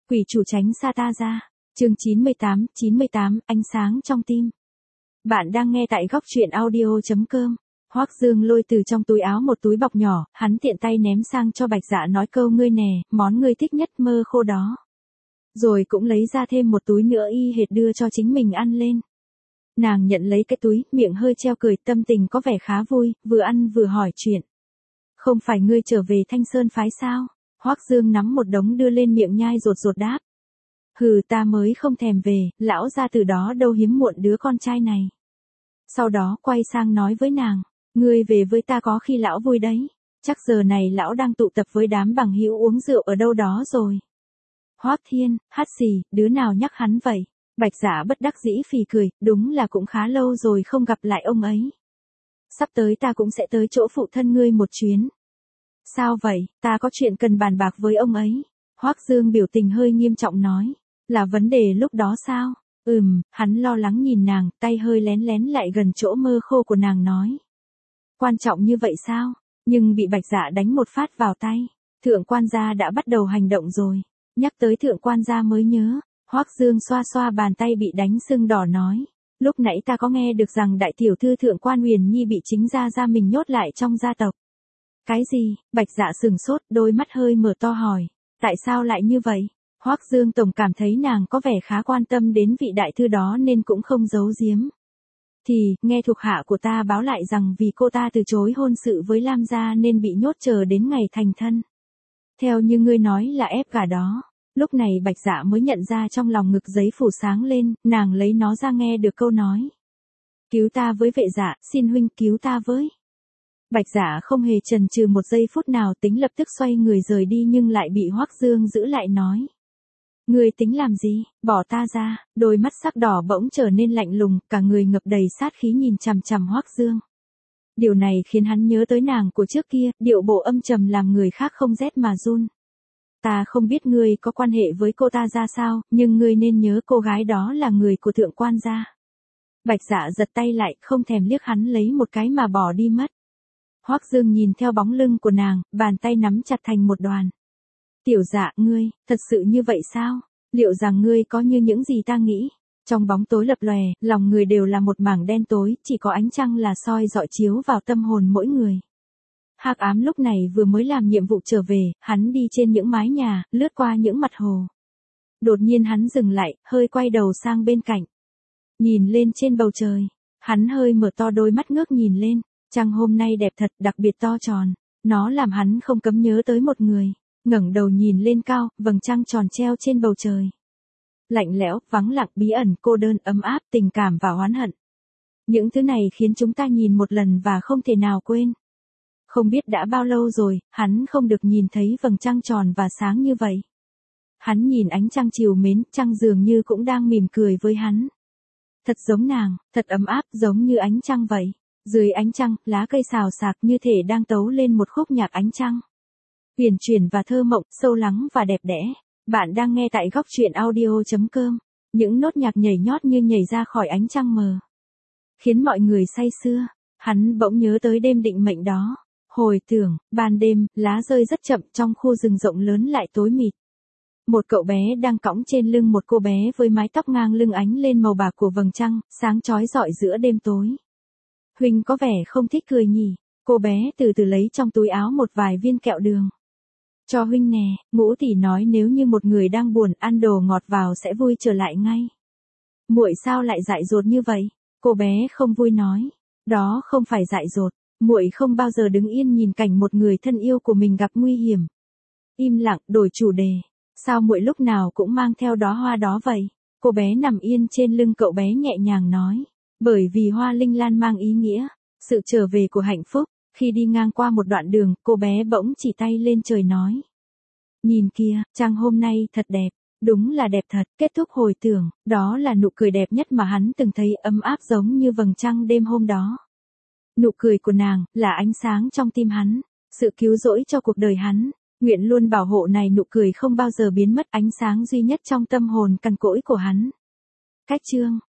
Quỷ chủ tránh xa ta ra. Chương 98, ánh sáng trong tim. Bạn đang nghe tại góc truyện audio.com. Hoắc Dương lôi từ trong túi áo một túi bọc nhỏ, hắn tiện tay ném sang cho Bạch Dạ nói câu ngươi nè, món ngươi thích nhất mơ khô đó. Rồi cũng lấy ra thêm một túi nữa y hệt đưa cho chính mình ăn lên. Nàng nhận lấy cái túi, miệng hơi treo cười, tâm tình có vẻ khá vui, vừa ăn vừa hỏi chuyện. Không phải ngươi trở về Thanh Sơn phái sao? Hoắc Dương nắm một đống đưa lên miệng nhai rột rột đáp. Hừ, ta mới không thèm về, lão gia từ đó đâu hiếm muộn đứa con trai này. Sau đó quay sang nói với nàng, ngươi về với ta có khi lão vui đấy, chắc giờ này lão đang tụ tập với đám bằng hữu uống rượu ở đâu đó rồi. Hoắc Thiên, hắt xì, đứa nào nhắc hắn vậy? Bạch Dạ bất đắc dĩ phì cười, đúng là cũng khá lâu rồi không gặp lại ông ấy. Sắp tới ta cũng sẽ tới chỗ phụ thân ngươi một chuyến. Sao vậy, ta có chuyện cần bàn bạc với ông ấy. Hoắc Dương biểu tình hơi nghiêm trọng nói, là vấn đề lúc đó sao? Hắn lo lắng nhìn nàng, tay hơi lén lén lại gần chỗ mơ khô của nàng nói. Quan trọng như vậy sao? Nhưng bị Bạch Dạ đánh một phát vào tay. Thượng quan gia đã bắt đầu hành động rồi. Nhắc tới thượng quan gia mới nhớ, Hoắc Dương xoa xoa bàn tay bị đánh sưng đỏ nói. Lúc nãy ta có nghe được rằng đại tiểu thư thượng quan Huyền Nhi bị chính gia mình nhốt lại trong gia tộc. Cái gì? Bạch Dạ sừng sốt, đôi mắt hơi mở to hỏi. Tại sao lại như vậy? Hoắc Dương tổng cảm thấy nàng có vẻ khá quan tâm đến vị đại thư đó nên cũng không giấu giếm. Thì, nghe thuộc hạ của ta báo lại rằng vì cô ta từ chối hôn sự với Lam gia nên bị nhốt chờ đến ngày thành thân. Theo như ngươi nói là ép gả đó. Lúc này Bạch Dạ mới nhận ra trong lòng ngực giấy phủ sáng lên, nàng lấy nó ra nghe được câu nói. Cứu ta với vệ dạ, xin huynh cứu ta với. Bạch Dạ không hề chần chừ một giây phút nào tính lập tức xoay người rời đi nhưng lại bị Hoắc Dương giữ lại nói. Ngươi tính làm gì, bỏ ta ra, đôi mắt sắc đỏ bỗng trở nên lạnh lùng, cả người ngập đầy sát khí nhìn chằm chằm Hoắc Dương. Điều này khiến hắn nhớ tới nàng của trước kia, điệu bộ âm trầm làm người khác không rét mà run. Ta không biết ngươi có quan hệ với cô ta ra sao, nhưng ngươi nên nhớ cô gái đó là người của thượng quan gia. Bạch Dạ giật tay lại, không thèm liếc hắn lấy một cái mà bỏ đi mất. Hoắc Dương nhìn theo bóng lưng của nàng, bàn tay nắm chặt thành một đoàn. Tiểu Dạ, ngươi, thật sự như vậy sao? Liệu rằng ngươi có như những gì ta nghĩ? Trong bóng tối lập lòe, lòng người đều là một mảng đen tối, chỉ có ánh trăng là soi rọi chiếu vào tâm hồn mỗi người. Hắc Ám lúc này vừa mới làm nhiệm vụ trở về, hắn đi trên những mái nhà, lướt qua những mặt hồ. Đột nhiên hắn dừng lại, hơi quay đầu sang bên cạnh. Nhìn lên trên bầu trời, hắn hơi mở to đôi mắt ngước nhìn lên. Trăng hôm nay đẹp thật, đặc biệt to tròn. Nó làm hắn không cấm nhớ tới một người. Ngẩng đầu nhìn lên cao, vầng trăng tròn treo trên bầu trời. Lạnh lẽo, vắng lặng, bí ẩn, cô đơn, ấm áp, tình cảm và oán hận. Những thứ này khiến chúng ta nhìn một lần và không thể nào quên. Không biết đã bao lâu rồi, hắn không được nhìn thấy vầng trăng tròn và sáng như vậy. Hắn nhìn ánh trăng trìu mến, trăng dường như cũng đang mỉm cười với hắn. Thật giống nàng, thật ấm áp giống như ánh trăng vậy. Dưới ánh trăng, lá cây xào xạc như thể đang tấu lên một khúc nhạc ánh trăng. Huyền chuyển và thơ mộng, sâu lắng và đẹp đẽ. Bạn đang nghe tại góc truyện audio.com. Những nốt nhạc nhảy nhót như nhảy ra khỏi ánh trăng mờ. Khiến mọi người say sưa. Hắn bỗng nhớ tới đêm định mệnh đó. Hồi tưởng, ban đêm, lá rơi rất chậm trong khu rừng rộng lớn lại tối mịt. Một cậu bé đang cõng trên lưng một cô bé với mái tóc ngang lưng ánh lên màu bạc của vầng trăng, sáng chói rọi giữa đêm tối. Huynh có vẻ không thích cười nhỉ? Cô bé từ từ lấy trong túi áo một vài viên kẹo đường. Cho huynh nè, Ngũ tỷ nói nếu như một người đang buồn ăn đồ ngọt vào sẽ vui trở lại ngay. Muội sao lại dại dột như vậy? Cô bé không vui nói. Đó không phải dại dột, muội không bao giờ đứng yên nhìn cảnh một người thân yêu của mình gặp nguy hiểm. Im lặng, đổi chủ đề. Sao muội lúc nào cũng mang theo đóa hoa đó vậy? Cô bé nằm yên trên lưng cậu bé nhẹ nhàng nói. Bởi vì hoa linh lan mang ý nghĩa, sự trở về của hạnh phúc. Khi đi ngang qua một đoạn đường, cô bé bỗng chỉ tay lên trời nói. Nhìn kia, trăng hôm nay thật đẹp, đúng là đẹp thật. Kết thúc hồi tưởng, đó là nụ cười đẹp nhất mà hắn từng thấy, ấm áp giống như vầng trăng đêm hôm đó. Nụ cười của nàng, là ánh sáng trong tim hắn, sự cứu rỗi cho cuộc đời hắn. Nguyện luôn bảo hộ này nụ cười không bao giờ biến mất, ánh sáng duy nhất trong tâm hồn cằn cỗi của hắn. Cách chương